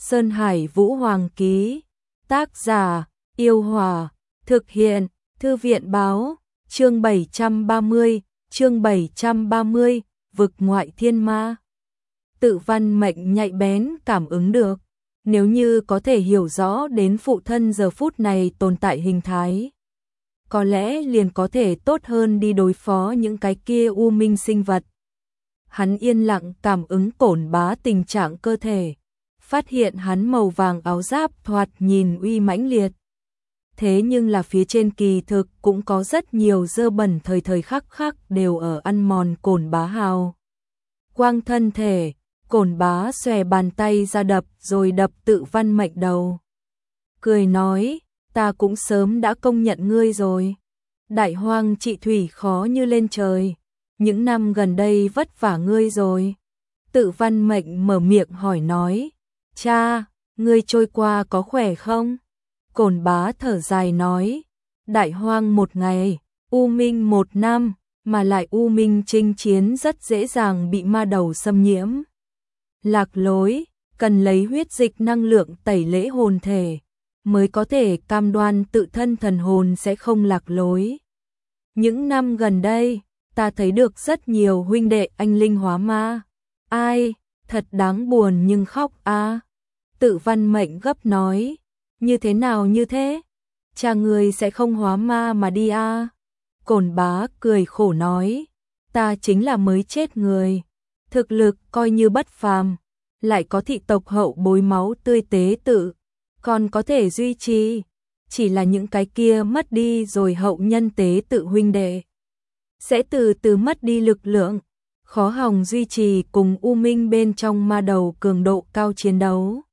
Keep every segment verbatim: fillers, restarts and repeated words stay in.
Sơn Hải Vũ Hoàng ký. Tác giả: Yêu Hòa. Thực hiện: Thư viện báo. Chương bảy trăm ba mươi, chương bảy trăm ba mươi, vực ngoại thiên ma. Tự Văn Mệnh nhạy bén cảm ứng được, nếu như có thể hiểu rõ đến phụ thân giờ phút này tồn tại hình thái, có lẽ liền có thể tốt hơn đi đối phó những cái kia u minh sinh vật. Hắn yên lặng cảm ứng Cổn Bá tình trạng cơ thể, phát hiện hắn màu vàng áo giáp thoạt nhìn uy mãnh liệt. Thế nhưng là phía trên kỳ thực cũng có rất nhiều dơ bẩn thời thời khắc khắc đều ở ăn mòn Cổn Bá hào quang thân thể. Cổn Bá xòe bàn tay ra đập rồi đập Tự Văn Mệnh đầu. Cười nói, ta cũng sớm đã công nhận ngươi rồi. Đại hoang trị thủy khó như lên trời. Những năm gần đây vất vả ngươi rồi. Tự Văn Mệnh mở miệng hỏi nói, cha, ngươi trôi qua có khỏe không? Cổn Bá thở dài nói, đại hoang một ngày, u minh một năm, mà lại u minh chinh chiến rất dễ dàng bị ma đầu xâm nhiễm. Lạc lối, cần lấy huyết dịch năng lượng tẩy lễ hồn thể, mới có thể cam đoan tự thân thần hồn sẽ không lạc lối. Những năm gần đây, ta thấy được rất nhiều huynh đệ anh linh hóa ma. Ai, thật đáng buồn nhưng khóc a. À. Tự Văn Mệnh gấp nói, như thế nào như thế? Cha người sẽ không hóa ma mà đi a. À. Cổn Bá cười khổ nói, ta chính là mới chết người. Thực lực coi như bất phàm, lại có thị tộc hậu bối máu tươi tế tự, còn có thể duy trì, chỉ là những cái kia mất đi rồi hậu nhân tế tự huynh đệ sẽ từ từ mất đi lực lượng, khó hòng duy trì cùng u minh bên trong ma đầu cường độ cao chiến đấu.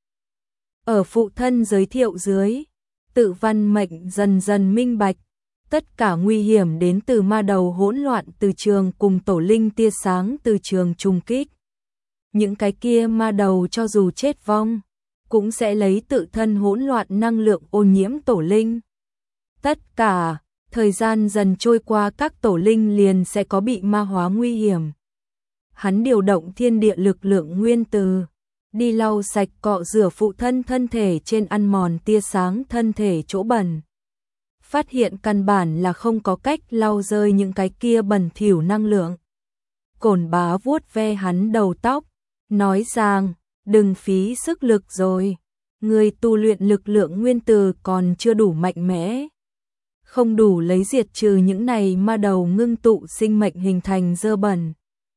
Ở phụ thân giới thiệu dưới, Tự Văn Mệnh dần dần minh bạch, tất cả nguy hiểm đến từ ma đầu hỗn loạn từ trường cùng tổ linh tia sáng từ trường trùng kích. Những cái kia ma đầu cho dù chết vong, cũng sẽ lấy tự thân hỗn loạn năng lượng ô nhiễm tổ linh. Tất cả, thời gian dần trôi qua các tổ linh liền sẽ có bị ma hóa nguy hiểm. Hắn điều động thiên địa lực lượng nguyên từ, đi lau sạch cọ rửa phụ thân thân thể trên ăn mòn tia sáng thân thể chỗ bẩn. Phát hiện căn bản là không có cách lau rơi những cái kia bẩn thỉu năng lượng. Cổn Bá vuốt ve hắn đầu tóc, nói rằng, đừng phí sức lực rồi, người tu luyện lực lượng nguyên từ còn chưa đủ mạnh mẽ, không đủ lấy diệt trừ những này ma đầu ngưng tụ sinh mệnh hình thành dơ bẩn.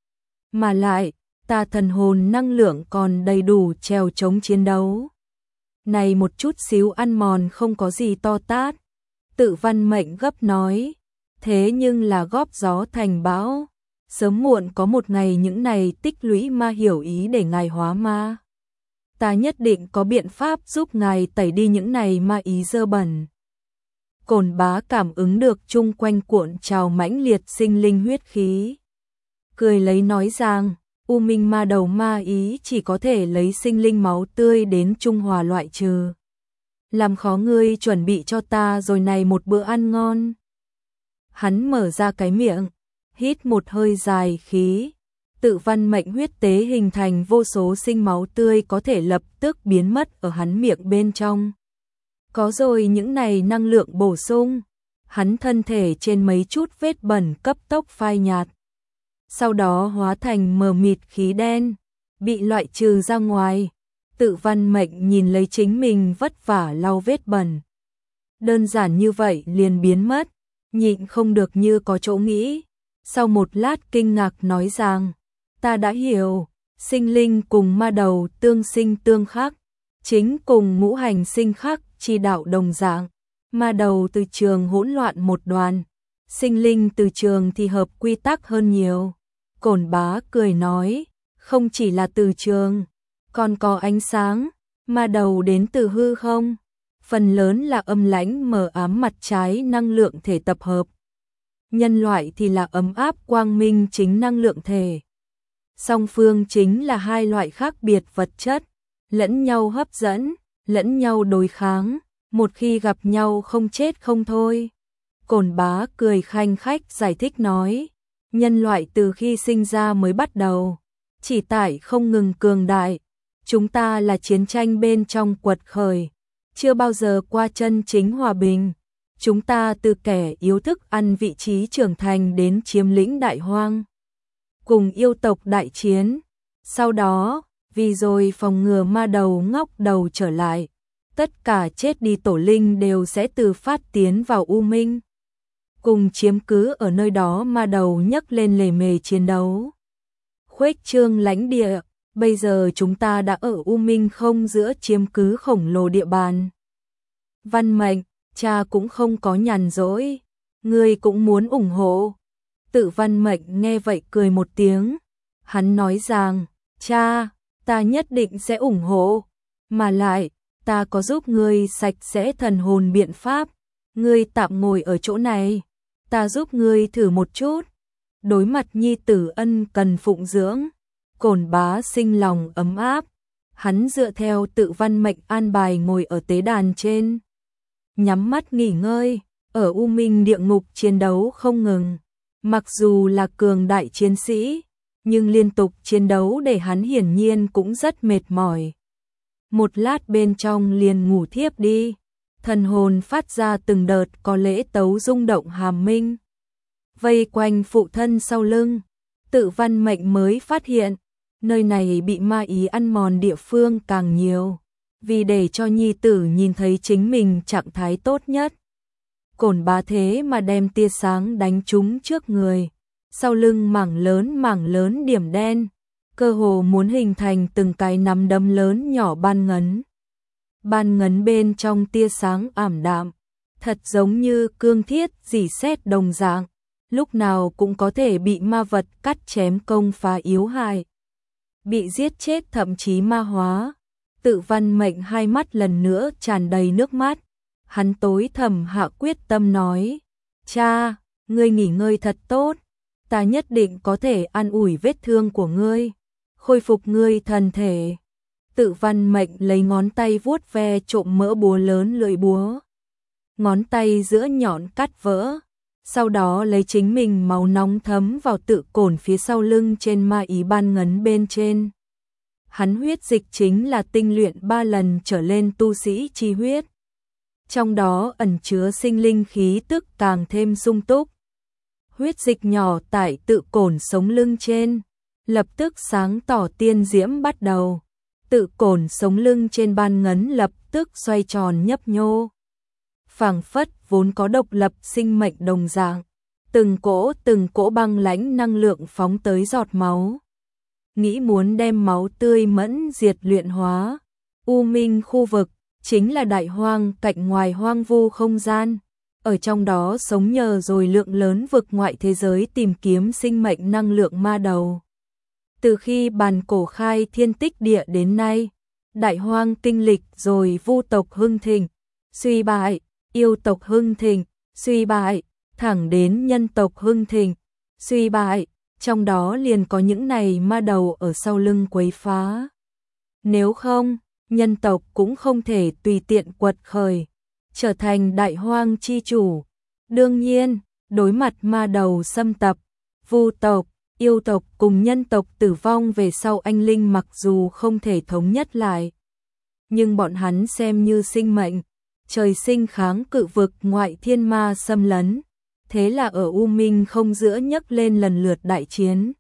Mà lại, ta thần hồn năng lượng còn đầy đủ trèo chống chiến đấu. Này một chút xíu ăn mòn không có gì to tát. Tự Văn Mệnh gấp nói, thế nhưng là góp gió thành bão, sớm muộn có một ngày những này tích lũy ma hiểu ý để ngài hóa ma. Ta nhất định có biện pháp giúp ngài tẩy đi những này ma ý dơ bẩn. Cổn Bá cảm ứng được chung quanh cuộn trào mãnh liệt sinh linh huyết khí. Cười lấy nói rằng, u minh ma đầu ma ý chỉ có thể lấy sinh linh máu tươi đến trung hòa loại trừ. Làm khó ngươi chuẩn bị cho ta rồi này một bữa ăn ngon. Hắn mở ra cái miệng, hít một hơi dài khí. Tự Văn Mệnh huyết tế hình thành vô số sinh máu tươi có thể lập tức biến mất ở hắn miệng bên trong. Có rồi những này năng lượng bổ sung, hắn thân thể trên mấy chút vết bẩn cấp tốc phai nhạt. Sau đó hóa thành mờ mịt khí đen, bị loại trừ ra ngoài. Tự Văn Mệnh nhìn lấy chính mình vất vả lau vết bẩn. Đơn giản như vậy liền biến mất, nhịn không được như có chỗ nghĩ. Sau một lát kinh ngạc nói rằng, ta đã hiểu, sinh linh cùng ma đầu tương sinh tương khắc, chính cùng ngũ hành sinh khắc chi đạo đồng dạng. Ma đầu từ trường hỗn loạn một đoàn, sinh linh từ trường thì hợp quy tắc hơn nhiều. Cổn Bá cười nói, không chỉ là từ trường, còn có ánh sáng, ma đầu đến từ hư không, phần lớn là âm lãnh mờ ám mặt trái năng lượng thể tập hợp. Nhân loại thì là ấm áp quang minh chính năng lượng thể. Song phương chính là hai loại khác biệt vật chất, lẫn nhau hấp dẫn, lẫn nhau đối kháng, một khi gặp nhau không chết không thôi. Cổn Bá cười khanh khách giải thích nói, nhân loại từ khi sinh ra mới bắt đầu, chỉ tại không ngừng cường đại, chúng ta là chiến tranh bên trong quật khởi, chưa bao giờ qua chân chính hòa bình. Chúng ta từ kẻ yếu thức ăn vị trí trưởng thành đến chiếm lĩnh đại hoang, cùng yêu tộc đại chiến. Sau đó, vì rồi phòng ngừa ma đầu ngóc đầu trở lại, tất cả chết đi tổ linh đều sẽ từ phát tiến vào U Minh, cùng chiếm cứ ở nơi đó ma đầu nhấc lên lề mề chiến đấu. Khuếch trương lãnh địa, bây giờ chúng ta đã ở U Minh không giữa chiếm cứ khổng lồ địa bàn. Văn Mệnh, cha cũng không có nhàn rỗi, ngươi cũng muốn ủng hộ. Tự Văn Mệnh nghe vậy cười một tiếng, hắn nói rằng, cha, ta nhất định sẽ ủng hộ, mà lại, ta có giúp ngươi sạch sẽ thần hồn biện pháp, ngươi tạm ngồi ở chỗ này, ta giúp ngươi thử một chút. Đối mặt nhi tử ân cần phụng dưỡng, Cổn Bá sinh lòng ấm áp, hắn dựa theo Tự Văn Mệnh an bài ngồi ở tế đàn trên, nhắm mắt nghỉ ngơi. Ở U Minh địa ngục chiến đấu không ngừng, mặc dù là cường đại chiến sĩ, nhưng liên tục chiến đấu để hắn hiển nhiên cũng rất mệt mỏi. Một lát bên trong liền ngủ thiếp đi, thần hồn phát ra từng đợt có lễ tấu rung động hàm minh, vây quanh phụ thân sau lưng. Tự Văn Mệnh mới phát hiện, nơi này bị ma ý ăn mòn địa phương càng nhiều, vì để cho nhi tử nhìn thấy chính mình trạng thái tốt nhất. Cổn Bá thế mà đem tia sáng đánh trúng trước người, sau lưng mảng lớn mảng lớn điểm đen, cơ hồ muốn hình thành từng cái nắm đấm lớn nhỏ ban ngấn. Ban ngấn bên trong tia sáng ảm đạm, thật giống như cương thiết rỉ sét đồng dạng, lúc nào cũng có thể bị ma vật cắt chém công phá yếu hại, bị giết chết thậm chí ma hóa. Tự Văn Mệnh hai mắt lần nữa tràn đầy nước mắt, hắn tối thầm hạ quyết tâm nói, cha, ngươi nghỉ ngơi thật tốt, ta nhất định có thể an ủi vết thương của ngươi, khôi phục ngươi thân thể. Tự Văn Mệnh lấy ngón tay vuốt ve trộm mỡ búa lớn lưỡi búa, ngón tay giữa nhọn cắt vỡ, sau đó lấy chính mình máu nóng thấm vào tự Cổn phía sau lưng trên ma ý ban ngấn bên trên. Hắn huyết dịch chính là tinh luyện ba lần trở lên tu sĩ chi huyết, trong đó ẩn chứa sinh linh khí tức càng thêm sung túc. Huyết dịch nhỏ tại tự Cổn sống lưng trên, lập tức sáng tỏ tiên diễm bắt đầu. Tự Cổn sống lưng trên ban ngấn lập tức xoay tròn nhấp nhô, phảng phất vốn có độc lập sinh mệnh đồng dạng, từng cỗ từng cỗ băng lãnh năng lượng phóng tới giọt máu, nghĩ muốn đem máu tươi mẫn diệt luyện hóa. U Minh khu vực chính là đại hoang cạnh ngoài hoang vu không gian, ở trong đó sống nhờ rồi lượng lớn vực ngoại thế giới tìm kiếm sinh mệnh năng lượng ma đầu. Từ khi bàn cổ khai thiên tích địa đến nay, đại hoang kinh lịch rồi vu tộc hưng thịnh, suy bại, yêu tộc hưng thịnh, suy bại, thẳng đến nhân tộc hưng thịnh, suy bại, trong đó liền có những này ma đầu ở sau lưng quấy phá. Nếu không, nhân tộc cũng không thể tùy tiện quật khởi, trở thành đại hoang chi chủ. Đương nhiên, đối mặt ma đầu xâm tập, vu tộc, yêu tộc cùng nhân tộc tử vong về sau anh linh mặc dù không thể thống nhất lại, nhưng bọn hắn xem như sinh mệnh, trời sinh kháng cự vực ngoại thiên ma xâm lấn. Thế là ở U Minh không giữa nhấc lên lần lượt đại chiến.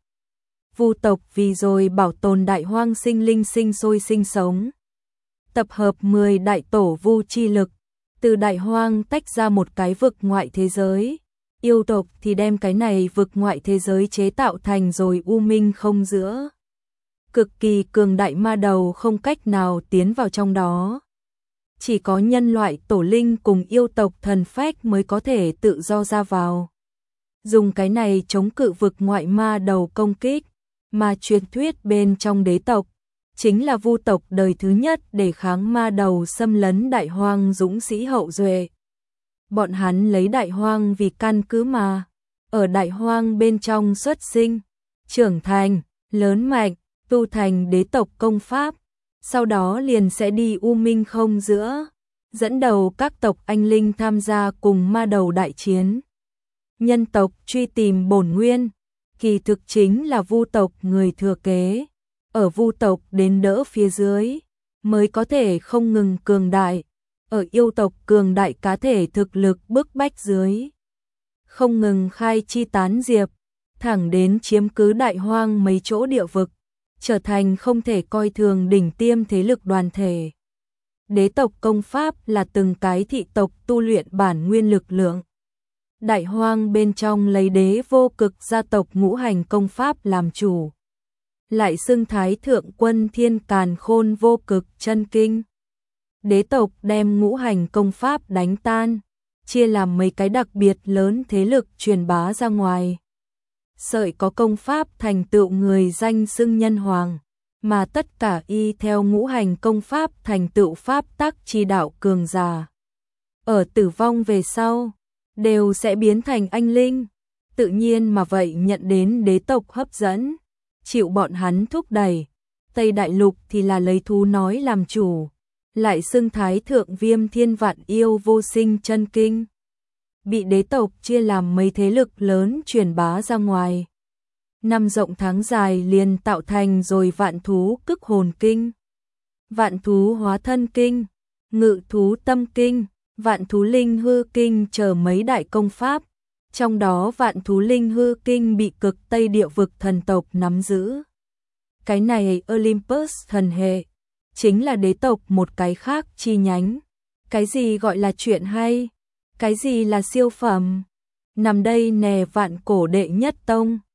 Vu tộc vì rồi bảo tồn đại hoang sinh linh sinh sôi sinh sống, tập hợp mười đại tổ vu chi lực, từ đại hoang tách ra một cái vực ngoại thế giới. Yêu tộc thì đem cái này vực ngoại thế giới chế tạo thành rồi U Minh không giữa. Cực kỳ cường đại ma đầu không cách nào tiến vào trong đó. Chỉ có nhân loại tổ linh cùng yêu tộc thần phách mới có thể tự do ra vào, dùng cái này chống cự vực ngoại ma đầu công kích. Mà truyền thuyết bên trong đế tộc chính là vu tộc đời thứ nhất để kháng ma đầu xâm lấn đại hoang dũng sĩ hậu duệ. Bọn hắn lấy đại hoang vì căn cứ mà, ở đại hoang bên trong xuất sinh, trưởng thành, lớn mạnh, tu thành đế tộc công pháp, sau đó liền sẽ đi U Minh không giữa, dẫn đầu các tộc anh linh tham gia cùng ma đầu đại chiến. Nhân tộc truy tìm bổn nguyên, kỳ thực chính là vu tộc người thừa kế. ở vu tộc đến đỡ phía dưới, mới có thể không ngừng cường đại, ở yêu tộc cường đại cá thể thực lực bức bách dưới. Không ngừng khai chi tán diệp, thẳng đến chiếm cứ đại hoang mấy chỗ địa vực, trở thành không thể coi thường đỉnh tiêm thế lực đoàn thể. Đế tộc công pháp là từng cái thị tộc tu luyện bản nguyên lực lượng. Đại hoang bên trong lấy đế vô cực gia tộc ngũ hành công pháp làm chủ. Lại xưng thái thượng quân thiên càn khôn vô cực chân kinh. Đế tộc đem ngũ hành công pháp đánh tan, chia làm mấy cái đặc biệt lớn thế lực truyền bá ra ngoài. Sợi có công pháp thành tựu người danh xưng nhân hoàng, mà tất cả y theo ngũ hành công pháp thành tựu pháp tắc chi đạo cường giả. Ở tử vong về sau, đều sẽ biến thành anh linh, tự nhiên mà vậy nhận đến đế tộc hấp dẫn, chịu bọn hắn thúc đẩy. Tây Đại Lục thì là lấy thú nói làm chủ, lại xưng thái thượng viêm thiên vạn yêu vô sinh chân kinh. Bị đế tộc chia làm mấy thế lực lớn truyền bá ra ngoài. Năm rộng tháng dài liền tạo thành rồi vạn thú cức hồn kinh, vạn thú hóa thân kinh, ngự thú tâm kinh, vạn thú linh hư kinh chờ mấy đại công pháp. Trong đó vạn thú linh hư kinh bị cực Tây địa vực thần tộc nắm giữ. Cái này Olympus thần hệ, chính là đế tộc một cái khác chi nhánh. Cái gì gọi là chuyện hay? Cái gì là siêu phẩm? Nằm đây nè vạn cổ đệ nhất tông.